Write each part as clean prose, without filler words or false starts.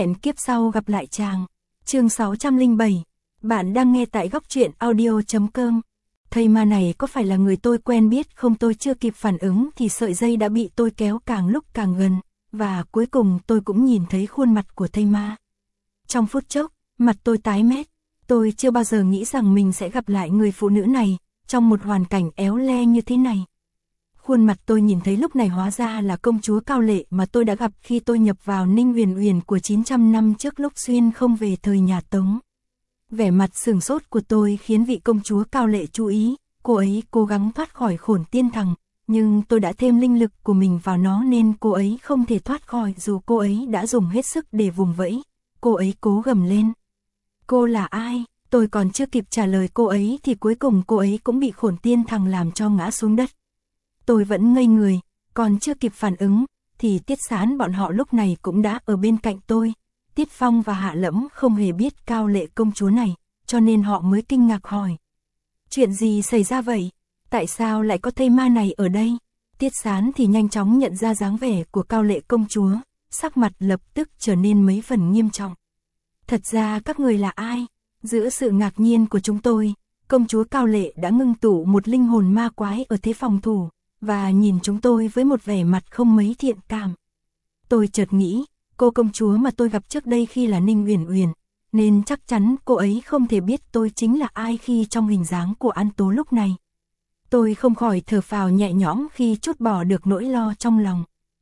Hẹn kiếp sau gặp lại chàng. Chương 607. Bạn đang nghe tại góc truyện audio.com. Thầy ma này có phải là người tôi quen biết không? Tôi chưa kịp phản ứng thì sợi dây đã bị tôi kéo càng lúc càng gần, và cuối cùng tôi cũng nhìn thấy khuôn mặt của thầy ma. Trong phút chốc, mặt tôi tái mét. Tôi chưa bao giờ nghĩ rằng mình sẽ gặp lại người phụ nữ này, trong một hoàn cảnh éo le như thế này. Khuôn mặt tôi nhìn thấy lúc này hóa ra là công chúa Cao Lệ mà tôi đã gặp khi tôi nhập vào Ninh Uyển Uyển của 900 năm trước lúc xuyên không về thời nhà Tống. Vẻ mặt sửng sốt của tôi khiến vị công chúa Cao Lệ chú ý, cô ấy cố gắng thoát khỏi Khổn Tiên Thằng, nhưng tôi đã thêm linh lực của mình vào nó nên cô ấy không thể thoát khỏi dù cô ấy đã dùng hết sức để vùng vẫy. Cô ấy cố gầm lên. Cô là ai? Tôi còn chưa kịp trả lời cô ấy thì cuối cùng cô ấy cũng bị Khổn Tiên Thằng làm cho ngã xuống đất. Tôi vẫn ngây người, còn chưa kịp phản ứng, thì Tiết Sán bọn họ lúc này cũng đã ở bên cạnh tôi. Tiết Phong và Hạ Lẫm không hề biết Cao Lệ công chúa này, cho nên họ mới kinh ngạc hỏi. Chuyện gì xảy ra vậy? Tại sao lại có thây ma này ở đây? Tiết Sán thì nhanh chóng nhận ra dáng vẻ của Cao Lệ công chúa, sắc mặt lập tức trở nên mấy phần nghiêm trọng. Thật ra các người là ai? Giữa sự ngạc nhiên của chúng tôi, công chúa Cao Lệ đã ngưng tụ một linh hồn ma quái ở thế phòng thủ, và nhìn chúng tôi với một vẻ mặt không mấy thiện cảm. Tôi chợt nghĩ, cô công chúa mà tôi gặp trước đây khi là Ninh Uyển Uyển, nên chắc chắn cô ấy không thể biết tôi chính là ai khi trong hình dáng của An Tố lúc này. Tôi không khỏi thở phào nhẹ nhõm khi trút bỏ được nỗi lo trong lòng.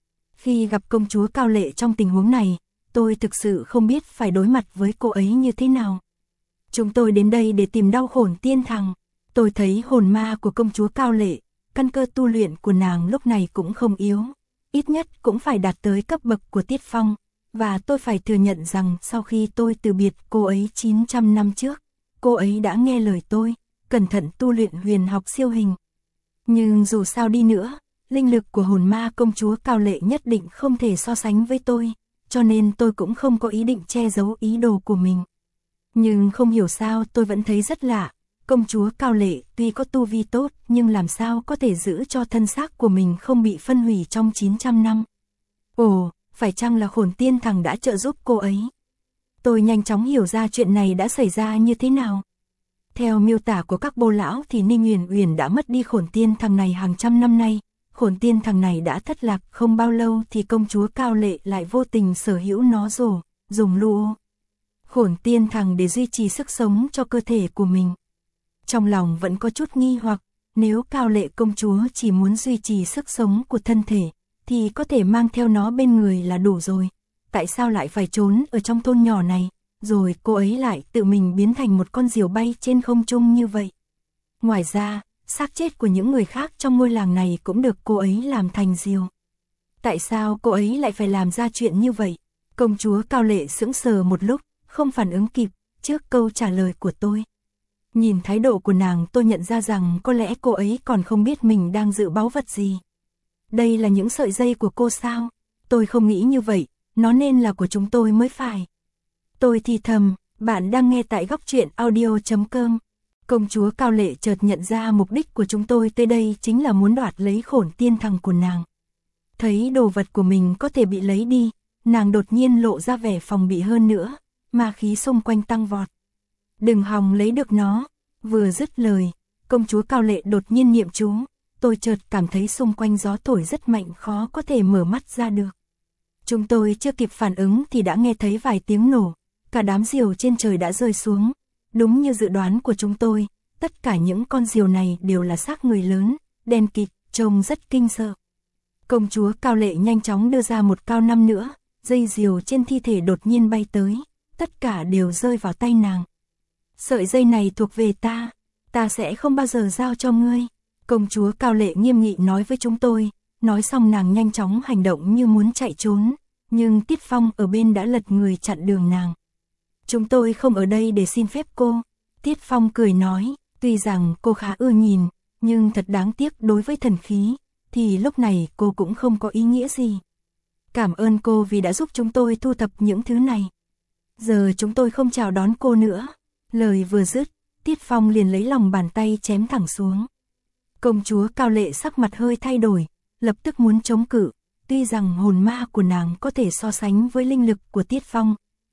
Khi gặp công chúa Cao Lệ trong tình huống này, tôi thực sự không biết phải đối mặt với cô ấy như thế nào. Chúng tôi đến đây để tìm đau Khổn Tiên Thằng. Tôi thấy hồn ma của công chúa Cao Lệ, căn cơ tu luyện của nàng lúc này cũng không yếu, ít nhất cũng phải đạt tới cấp bậc của Tiết Phong, và tôi phải thừa nhận rằng sau khi tôi từ biệt cô ấy 900 năm trước, cô ấy đã nghe lời tôi, cẩn thận tu luyện huyền học siêu hình. Nhưng dù sao đi nữa, linh lực của hồn ma công chúa Cao Lệ nhất định không thể so sánh với tôi, cho nên tôi cũng không có ý định che giấu ý đồ của mình. Nhưng không hiểu sao tôi vẫn thấy rất lạ. Công chúa Cao Lệ tuy có tu vi tốt nhưng làm sao có thể giữ cho thân xác của mình không bị phân hủy trong 900 năm. Ồ, phải chăng là Khổn Tiên Thằng đã trợ giúp cô ấy? Tôi nhanh chóng hiểu ra chuyện này đã xảy ra như thế nào. Theo miêu tả của các bô lão thì Ninh Uyển Uyển đã mất đi Khổn Tiên Thằng này hàng trăm năm nay. Khổn Tiên Thằng này đã thất lạc không bao lâu thì công chúa Cao Lệ lại vô tình sở hữu nó rồi, dùng lụa Khổn Tiên Thằng để duy trì sức sống cho cơ thể của mình. Trong lòng vẫn có chút nghi hoặc, nếu Cao Lệ công chúa chỉ muốn duy trì sức sống của thân thể, thì có thể mang theo nó bên người là đủ rồi. Tại sao lại phải trốn ở trong thôn nhỏ này, rồi cô ấy lại tự mình biến thành một con diều bay trên không trung như vậy? Ngoài ra, xác chết của những người khác trong ngôi làng này cũng được cô ấy làm thành diều. Tại sao cô ấy lại phải làm ra chuyện như vậy? Công chúa Cao Lệ sững sờ một lúc, không phản ứng kịp trước câu trả lời của tôi. Nhìn thái độ của nàng tôi nhận ra rằng có lẽ cô ấy còn không biết mình đang giữ báu vật gì. Đây là những sợi dây của cô sao? Tôi không nghĩ như vậy, nó nên là của chúng tôi mới phải. Tôi thì thầm, bạn đang nghe tại góc truyện audio.com. Công chúa Cao Lệ chợt nhận ra mục đích của chúng tôi tới đây chính là muốn đoạt lấy Khổn Tiên Thằng của nàng. Thấy đồ vật của mình có thể bị lấy đi, nàng đột nhiên lộ ra vẻ phòng bị hơn nữa, ma khí xung quanh tăng vọt. Đừng hòng lấy được nó. Vừa dứt lời, công chúa Cao Lệ đột nhiên niệm chú, tôi chợt cảm thấy xung quanh gió thổi rất mạnh, khó có thể mở mắt ra được. Chúng tôi chưa kịp phản ứng thì đã nghe thấy vài tiếng nổ, cả đám diều trên trời đã rơi xuống. Đúng như dự đoán của chúng tôi, tất cả những con diều này đều là xác người lớn, đen kịt, trông rất kinh sợ. Công chúa Cao Lệ nhanh chóng đưa ra một cao năm nữa, dây diều trên thi thể đột nhiên bay tới, tất cả đều rơi vào tay nàng. Sợi dây này thuộc về ta sẽ không bao giờ giao cho ngươi. Công chúa Cao Lệ nghiêm nghị nói với chúng tôi, nói xong nàng nhanh chóng hành động như muốn chạy trốn, nhưng Tiết Phong ở bên đã lật người chặn đường nàng. Chúng tôi không ở đây để xin phép cô. Tiết Phong cười nói, tuy rằng cô khá ưa nhìn, nhưng thật đáng tiếc đối với thần khí, thì lúc này cô cũng không có ý nghĩa gì. Cảm ơn cô vì đã giúp chúng tôi thu thập những thứ này. Giờ chúng tôi không chào đón cô nữa. Lời vừa dứt, Tiết Phong liền lấy lòng bàn tay chém thẳng xuống. Công chúa Cao Lệ sắc mặt hơi thay đổi, lập tức muốn chống cự. Tuy rằng hồn ma của nàng có thể so sánh với linh lực của Tiết Phong,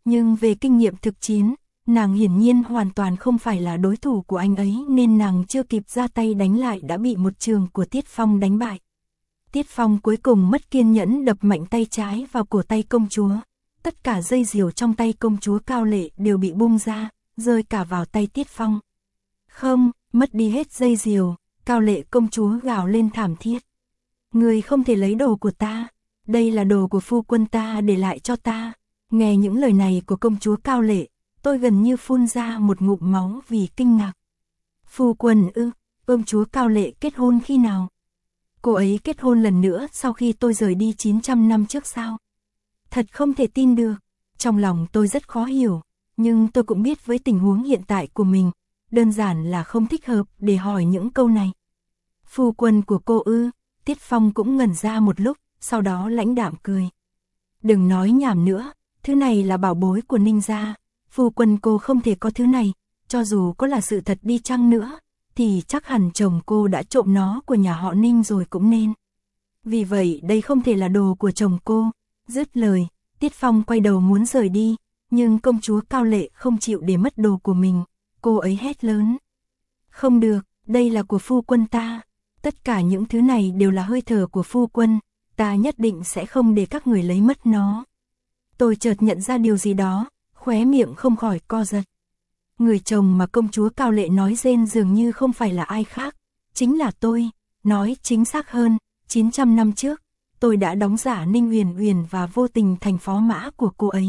nhưng về kinh nghiệm thực chiến, nàng hiển nhiên hoàn toàn không phải là đối thủ của anh ấy nên nàng chưa kịp ra tay đánh lại đã bị một trường của Tiết Phong đánh bại. Tiết Phong cuối cùng mất kiên nhẫn đập mạnh tay trái vào cổ tay công chúa. Tất cả dây diều trong tay công chúa Cao Lệ đều bị bung ra, rơi cả vào tay Tiết Phong. Không, mất đi hết dây diều, Cao Lệ công chúa gào lên thảm thiết. Người không thể lấy đồ của ta, đây là đồ của phu quân ta để lại cho ta. Nghe những lời này của công chúa Cao Lệ, tôi gần như phun ra một ngụm máu vì kinh ngạc. Phu quân ư, công chúa Cao Lệ kết hôn khi nào? Cô ấy kết hôn lần nữa sau khi tôi rời đi 900 năm trước sao? Thật không thể tin được, trong lòng tôi rất khó hiểu, nhưng tôi cũng biết với tình huống hiện tại của mình, đơn giản là không thích hợp để hỏi những câu này. Phu quân của cô ư? Tiết Phong cũng ngẩn ra một lúc, sau đó lãnh đạm cười. Đừng nói nhảm nữa, thứ này là bảo bối của Ninh gia, phu quân cô không thể có thứ này, cho dù có là sự thật đi chăng nữa, thì chắc hẳn chồng cô đã trộm nó của nhà họ Ninh rồi cũng nên. Vì vậy đây không thể là đồ của chồng cô. Dứt lời, Tiết Phong quay đầu muốn rời đi, nhưng công chúa Cao Lệ không chịu để mất đồ của mình, cô ấy hét lớn. Không được, đây là của phu quân ta, tất cả những thứ này đều là hơi thở của phu quân, ta nhất định sẽ không để các người lấy mất nó. Tôi chợt nhận ra điều gì đó, khóe miệng không khỏi co giật. Người chồng mà công chúa Cao Lệ nói rên dường như không phải là ai khác, chính là tôi, nói chính xác hơn, 900 năm trước, tôi đã đóng giả Ninh Huyền Huyền và vô tình thành phó mã của cô ấy.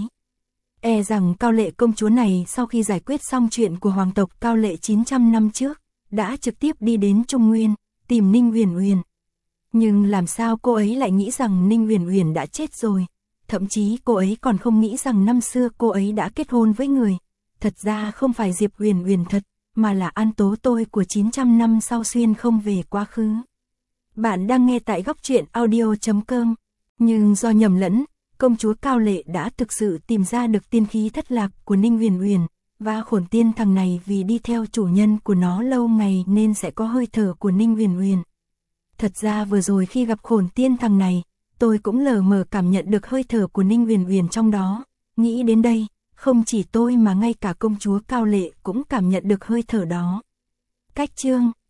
E rằng Cao Lệ công chúa này sau khi giải quyết xong chuyện của hoàng tộc Cao Lệ 900 năm trước, đã trực tiếp đi đến Trung Nguyên, tìm Ninh Huyền Huyền. Nhưng làm sao cô ấy lại nghĩ rằng Ninh Huyền Huyền đã chết rồi, thậm chí cô ấy còn không nghĩ rằng năm xưa cô ấy đã kết hôn với người. Thật ra không phải Diệp Huyền Huyền thật, mà là An Tố tôi của 900 năm sau xuyên không về quá khứ. Bạn đang nghe tại góc truyện audio.com. Nhưng do nhầm lẫn, công chúa Cao Lệ đã thực sự tìm ra được tiên khí thất lạc của Ninh Huyền Huyền, và khổn tiên thằng này vì đi theo chủ nhân của nó lâu ngày nên sẽ có hơi thở của Ninh Huyền Huyền. Thật ra vừa rồi khi gặp khổn tiên thằng này, tôi cũng lờ mờ cảm nhận được hơi thở của Ninh Huyền Huyền trong đó. Nghĩ đến đây, không chỉ tôi mà ngay cả công chúa Cao Lệ cũng cảm nhận được hơi thở đó. Cách chương